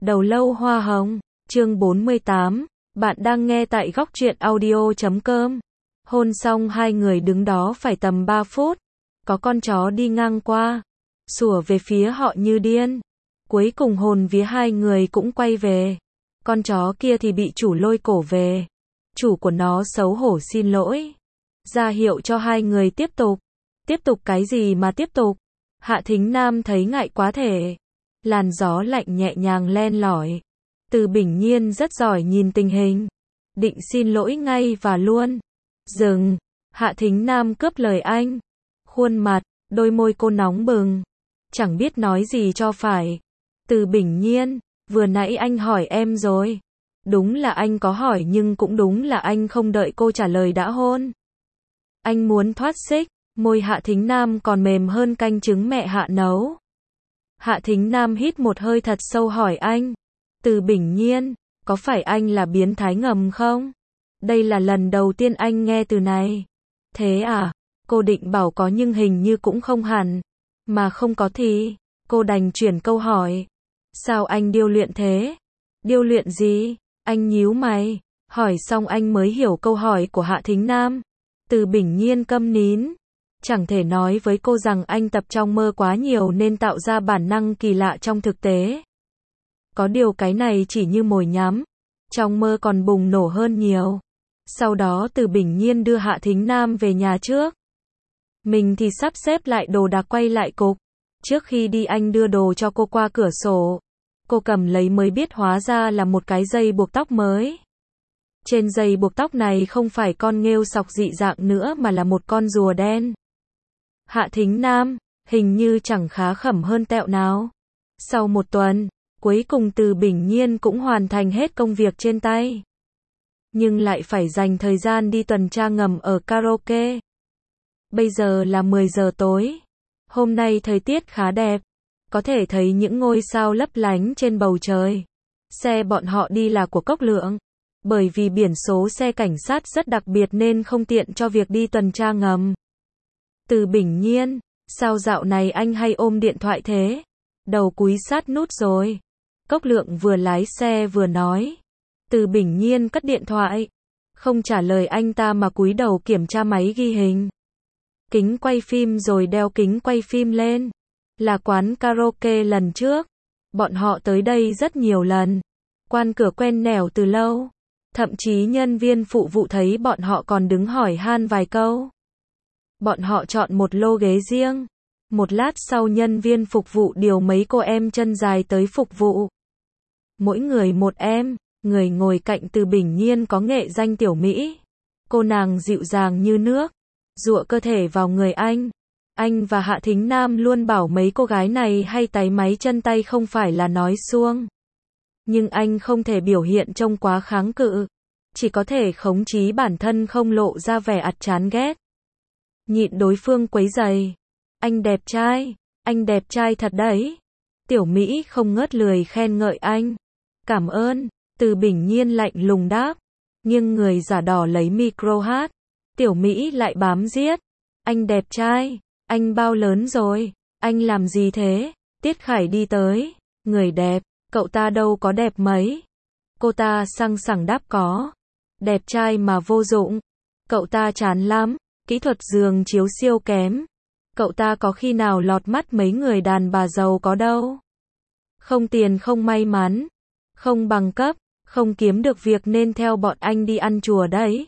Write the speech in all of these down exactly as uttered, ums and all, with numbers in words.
Đầu lâu hoa hồng, chương bốn mươi tám, bạn đang nghe tại góc truyện audio chấm com. Hôn xong hai người đứng đó phải tầm ba phút, có con chó đi ngang qua, sủa về phía họ như điên. Cuối cùng hồn vía hai người cũng quay về. Con chó kia thì bị chủ lôi cổ về. Chủ của nó xấu hổ xin lỗi, ra hiệu cho hai người tiếp tục. Tiếp tục cái gì mà tiếp tục? Hạ Thính Nam thấy ngại quá thể. Làn gió lạnh nhẹ nhàng len lỏi. Từ Bình Nhiên rất giỏi nhìn tình hình, định xin lỗi ngay và luôn. Dừng. Hạ Thính Nam cướp lời anh. Khuôn mặt, đôi môi cô nóng bừng, chẳng biết nói gì cho phải. Từ Bình Nhiên, vừa nãy anh hỏi em rồi. Đúng là anh có hỏi nhưng cũng đúng là anh không đợi cô trả lời đã hôn. Anh muốn thoát xích, môi Hạ Thính Nam còn mềm hơn canh trứng mẹ Hạ nấu. Hạ Thính Nam hít một hơi thật sâu hỏi anh. Từ Bình Nhiên, có phải anh là biến thái ngầm không? Đây là lần đầu tiên anh nghe từ này. Thế à? Cô định bảo có nhưng hình như cũng không hẳn. Mà không có thì, cô đành chuyển câu hỏi. Sao anh điêu luyện thế? Điêu luyện gì? Anh nhíu mày. Hỏi xong anh mới hiểu câu hỏi của Hạ Thính Nam. Từ Bình Nhiên câm nín. Chẳng thể nói với cô rằng anh tập trong mơ quá nhiều nên tạo ra bản năng kỳ lạ trong thực tế. Có điều cái này chỉ như mồi nhắm. Trong mơ còn bùng nổ hơn nhiều. Sau đó Từ Bình Nhiên đưa Hạ Thính Nam về nhà trước. Mình thì sắp xếp lại đồ đạc quay lại cục. Trước khi đi anh đưa đồ cho cô qua cửa sổ. Cô cầm lấy mới biết hóa ra là một cái dây buộc tóc mới. Trên dây buộc tóc này không phải con nghêu sọc dị dạng nữa mà là một con rùa đen. Hạ Thính Nam, hình như chẳng khá khẩm hơn tẹo nào. Sau một tuần, cuối cùng Từ Bình Nhiên cũng hoàn thành hết công việc trên tay. Nhưng lại phải dành thời gian đi tuần tra ngầm ở karaoke. Bây giờ là mười giờ tối. Hôm nay thời tiết khá đẹp. Có thể thấy những ngôi sao lấp lánh trên bầu trời. Xe bọn họ đi là của Cốc Lượng. Bởi vì biển số xe cảnh sát rất đặc biệt nên không tiện cho việc đi tuần tra ngầm. Từ Bình Nhiên, sao dạo này anh hay ôm điện thoại thế? Đầu cúi sát nút rồi. Cốc Lượng vừa lái xe vừa nói. Từ Bình Nhiên cất điện thoại, không trả lời anh ta mà cúi đầu kiểm tra máy ghi hình. Kính quay phim rồi đeo kính quay phim lên. Là quán karaoke lần trước. Bọn họ tới đây rất nhiều lần. Quan cửa quen nẻo từ lâu. Thậm chí nhân viên phụ vụ thấy bọn họ còn đứng hỏi han vài câu. Bọn họ chọn một lô ghế riêng. Một lát sau nhân viên phục vụ điều mấy cô em chân dài tới phục vụ. Mỗi người một em. Người ngồi cạnh Từ Bình Nhiên có nghệ danh Tiểu Mỹ. Cô nàng dịu dàng như nước, dụa cơ thể vào người anh. Anh và Hạ Thính Nam luôn bảo mấy cô gái này hay táy máy chân tay không phải là nói suông. Nhưng anh không thể biểu hiện trông quá kháng cự. Chỉ có thể khống chế bản thân không lộ ra vẻ ặt chán ghét. Nhịn đối phương quấy rầy. Anh đẹp trai, anh đẹp trai thật đấy. Tiểu Mỹ không ngớt lười khen ngợi anh. Cảm ơn. Từ Bình Nhiên lạnh lùng đáp. Nhưng người giả đỏ lấy micro hát. Tiểu Mỹ lại bám giết. Anh đẹp trai. Anh bao lớn rồi? Anh làm gì thế? Tiết Khải đi tới. Người đẹp. Cậu ta đâu có đẹp mấy. Cô ta sằng sẳng đáp có. Đẹp trai mà vô dụng. Cậu ta chán lắm. Kỹ thuật giường chiếu siêu kém. Cậu ta có khi nào lọt mắt mấy người đàn bà giàu có đâu. Không tiền không may mắn. Không bằng cấp. Không kiếm được việc nên theo bọn anh đi ăn chùa đấy.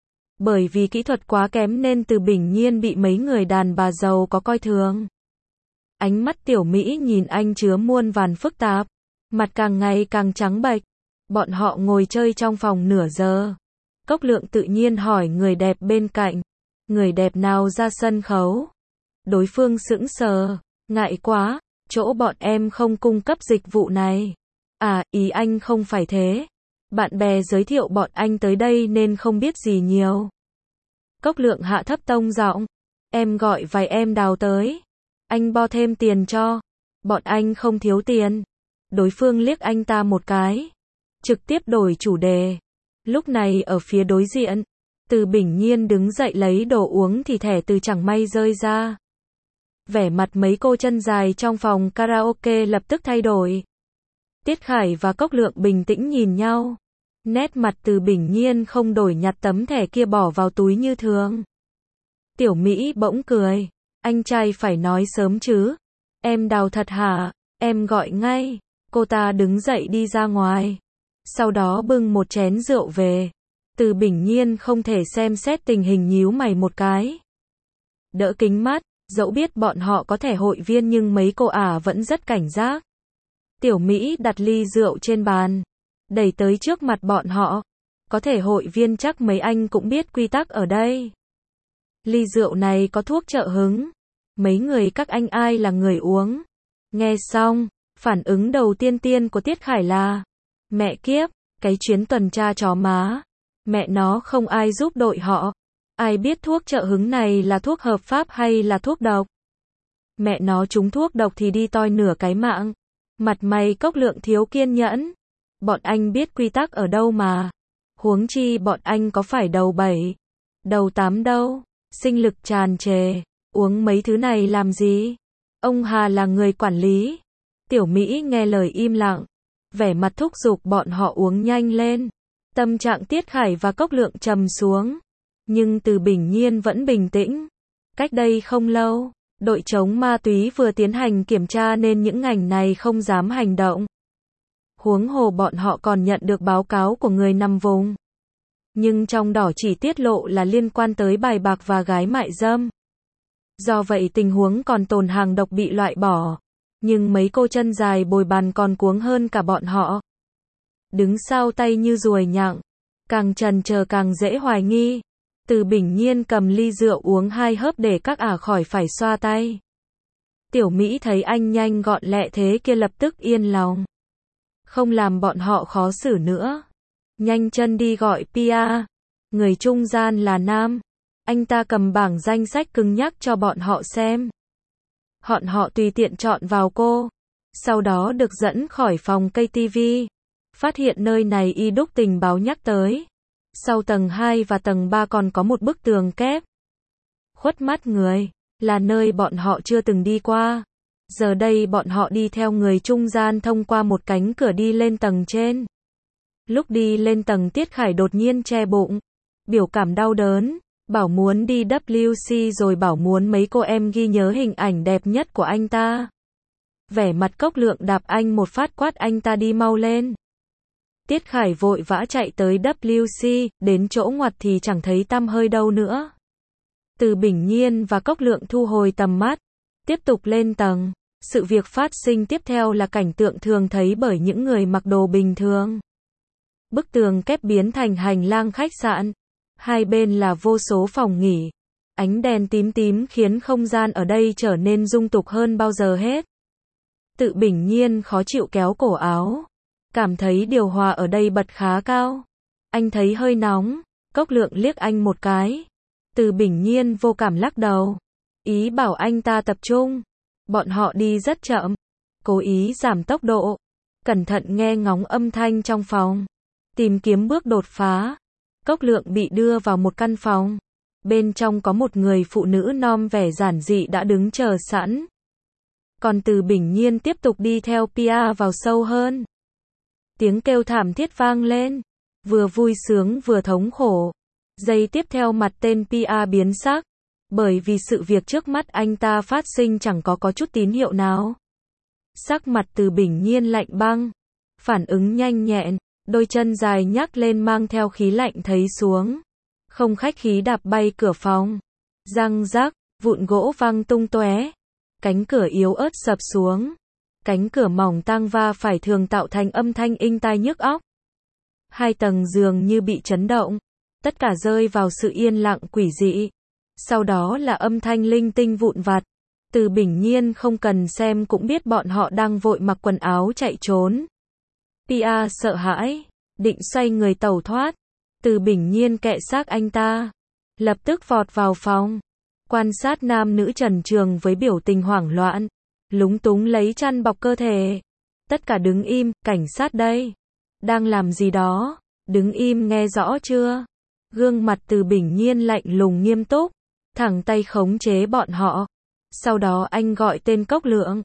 Bởi vì kỹ thuật quá kém nên Từ Bình Nhiên bị mấy người đàn bà giàu có coi thường. Ánh mắt Tiểu Mỹ nhìn anh chứa muôn vàn phức tạp. Mặt càng ngày càng trắng bệch. Bọn họ ngồi chơi trong phòng nửa giờ. Cốc Lượng tự nhiên hỏi người đẹp bên cạnh. Người đẹp nào ra sân khấu? Đối phương sững sờ. Ngại quá, chỗ bọn em không cung cấp dịch vụ này. À, ý anh không phải thế. Bạn bè giới thiệu bọn anh tới đây nên không biết gì nhiều. Cốc Lượng hạ thấp tông giọng. Em gọi vài em đào tới. Anh bo thêm tiền cho. Bọn anh không thiếu tiền. Đối phương liếc anh ta một cái. Trực tiếp đổi chủ đề. Lúc này ở phía đối diện. Từ Bình Nhiên đứng dậy lấy đồ uống thì thẻ từ chẳng may rơi ra. Vẻ mặt mấy cô chân dài trong phòng karaoke lập tức thay đổi. Tiết Khải và Cốc Lượng bình tĩnh nhìn nhau. Nét mặt Từ Bình Nhiên không đổi, nhặt tấm thẻ kia bỏ vào túi như thường. Tiểu Mỹ bỗng cười. Anh trai phải nói sớm chứ. Em đào thật hả? Em gọi ngay. Cô ta đứng dậy đi ra ngoài. Sau đó bưng một chén rượu về. Từ Bình Nhiên không thể xem xét tình hình, nhíu mày một cái. Đỡ kính mắt, dẫu biết bọn họ có thẻ hội viên nhưng mấy cô ả vẫn rất cảnh giác. Tiểu Mỹ đặt ly rượu trên bàn, đẩy tới trước mặt bọn họ. Có thẻ hội viên chắc mấy anh cũng biết quy tắc ở đây. Ly rượu này có thuốc trợ hứng. Mấy người các anh ai là người uống? Nghe xong, phản ứng đầu tiên tiên của Tiết Khải là: mẹ kiếp, cái chuyến tuần tra chó má. Mẹ nó không ai giúp đội họ. Ai biết thuốc trợ hứng này là thuốc hợp pháp hay là thuốc độc? Mẹ nó trúng thuốc độc thì đi toi nửa cái mạng. Mặt mày Cốc Lượng thiếu kiên nhẫn. Bọn anh biết quy tắc ở đâu mà. Huống chi bọn anh có phải đầu bảy, đầu tám đâu. Sinh lực tràn trề. Uống mấy thứ này làm gì? Ông Hà là người quản lý. Tiểu Mỹ nghe lời im lặng. Vẻ mặt thúc giục bọn họ uống nhanh lên. Tâm trạng Tiết Khải và Cốc Lượng trầm xuống. Nhưng Từ Bình Nhiên vẫn bình tĩnh. Cách đây không lâu, đội chống ma túy vừa tiến hành kiểm tra nên những ngành này không dám hành động. Huống hồ bọn họ còn nhận được báo cáo của người nằm vùng. Nhưng trong đó chỉ tiết lộ là liên quan tới bài bạc và gái mại dâm. Do vậy tình huống còn tồn hàng độc bị loại bỏ. Nhưng mấy cô chân dài bồi bàn còn cuống hơn cả bọn họ. Đứng sau tay như ruồi nhặng. Càng chần chờ càng dễ hoài nghi. Từ Bình Nhiên cầm ly rượu uống hai hớp để các ả khỏi phải xoa tay. Tiểu Mỹ thấy anh nhanh gọn lẹ thế kia lập tức yên lòng. Không làm bọn họ khó xử nữa. Nhanh chân đi gọi pê a. Người trung gian là nam. Anh ta cầm bảng danh sách cứng nhắc cho bọn họ xem. Bọn họ tùy tiện chọn vào cô. Sau đó được dẫn khỏi phòng cây tivi. Phát hiện nơi này y đúc tình báo nhắc tới. Sau tầng hai và tầng ba còn có một bức tường kép. Khuất mắt người, là nơi bọn họ chưa từng đi qua. Giờ đây bọn họ đi theo người trung gian thông qua một cánh cửa đi lên tầng trên. Lúc đi lên tầng Tiết Khải đột nhiên che bụng. Biểu cảm đau đớn, bảo muốn đi vê kép xê rồi bảo muốn mấy cô em ghi nhớ hình ảnh đẹp nhất của anh ta. Vẻ mặt Cốc Lượng đạp anh một phát quát anh ta đi mau lên. Tiết Khải vội vã chạy tới vê kép xê, đến chỗ ngoặt thì chẳng thấy tăm hơi đâu nữa. Từ Bình Nhiên và Cốc Lượng thu hồi tầm mắt, tiếp tục lên tầng. Sự việc phát sinh tiếp theo là cảnh tượng thường thấy bởi những người mặc đồ bình thường. Bức tường kép biến thành hành lang khách sạn. Hai bên là vô số phòng nghỉ. Ánh đèn tím tím khiến không gian ở đây trở nên dung tục hơn bao giờ hết. Tự Bình Nhiên khó chịu kéo cổ áo. Cảm thấy điều hòa ở đây bật khá cao. Anh thấy hơi nóng. Cốc Lượng liếc anh một cái. Từ Bình Nhiên vô cảm lắc đầu. Ý bảo anh ta tập trung. Bọn họ đi rất chậm. Cố ý giảm tốc độ. Cẩn thận nghe ngóng âm thanh trong phòng. Tìm kiếm bước đột phá. Cốc Lượng bị đưa vào một căn phòng. Bên trong có một người phụ nữ non vẻ giản dị đã đứng chờ sẵn. Còn Từ Bình Nhiên tiếp tục đi theo pê a vào sâu hơn. Tiếng kêu thảm thiết vang lên. Vừa vui sướng vừa thống khổ. Giây tiếp theo mặt tên pê a biến sắc. Bởi vì sự việc trước mắt anh ta phát sinh chẳng có có chút tín hiệu nào. Sắc mặt Từ Bình Nhiên lạnh băng. Phản ứng nhanh nhẹn. Đôi chân dài nhắc lên mang theo khí lạnh thấy xuống. Không khách khí đạp bay cửa phòng. Răng rắc, vụn gỗ văng tung tóe. Cánh cửa yếu ớt sập xuống. Cánh cửa mỏng tang va phải thường tạo thành âm thanh inh tai nhức óc. Hai tầng giường như bị chấn động. Tất cả rơi vào sự yên lặng quỷ dị. Sau đó là âm thanh linh tinh vụn vặt. Từ Bình Nhiên không cần xem cũng biết bọn họ đang vội mặc quần áo chạy trốn. pê a sợ hãi, định xoay người tẩu thoát. Từ Bình Nhiên kệ xác anh ta. Lập tức vọt vào phòng. Quan sát nam nữ trần truồng với biểu tình hoảng loạn. Lúng túng lấy chăn bọc cơ thể. Tất cả đứng im, cảnh sát đây. Đang làm gì đó? Đứng im nghe rõ chưa? Gương mặt Từ Bình Nhiên lạnh lùng nghiêm túc. Thẳng tay khống chế bọn họ. Sau đó anh gọi tên Cốc Lượng.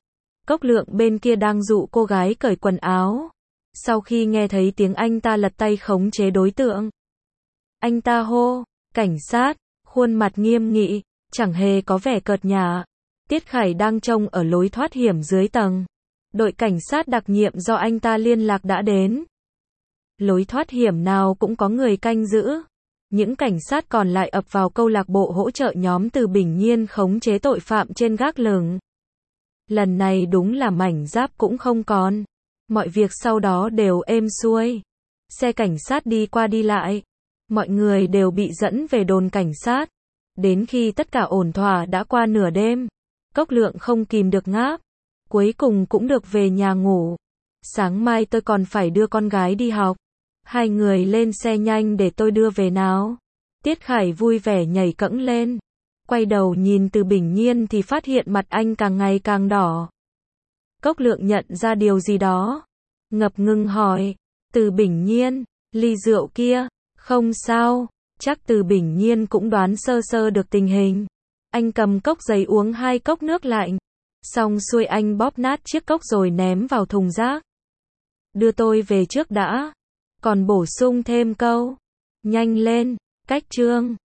Cốc Lượng bên kia đang dụ cô gái cởi quần áo. Sau khi nghe thấy tiếng anh ta lật tay khống chế đối tượng, anh ta hô, cảnh sát, khuôn mặt nghiêm nghị, chẳng hề có vẻ cợt nhả. Tiết Khải đang trông ở lối thoát hiểm dưới tầng. Đội cảnh sát đặc nhiệm do anh ta liên lạc đã đến. Lối thoát hiểm nào cũng có người canh giữ. Những cảnh sát còn lại ập vào câu lạc bộ hỗ trợ nhóm Từ Bình Nhiên khống chế tội phạm trên gác lửng. Lần này đúng là mảnh giáp cũng không còn. Mọi việc sau đó đều êm xuôi. Xe cảnh sát đi qua đi lại. Mọi người đều bị dẫn về đồn cảnh sát. Đến khi tất cả ổn thỏa đã qua nửa đêm, Cốc Lượng không kìm được ngáp. Cuối cùng cũng được về nhà ngủ. Sáng mai tôi còn phải đưa con gái đi học. Hai người lên xe nhanh để tôi đưa về nào. Tiết Khải vui vẻ nhảy cẫng lên. Quay đầu nhìn Từ Bình Nhiên thì phát hiện mặt anh càng ngày càng đỏ. Cốc Lượng nhận ra điều gì đó. Ngập ngừng hỏi. Từ Bình Nhiên, ly rượu kia, không sao. Chắc Từ Bình Nhiên cũng đoán sơ sơ được tình hình. Anh cầm cốc giấy uống hai cốc nước lạnh. Xong xuôi anh bóp nát chiếc cốc rồi ném vào thùng rác. Đưa tôi về trước đã. Còn bổ sung thêm câu. Nhanh lên, cách chương.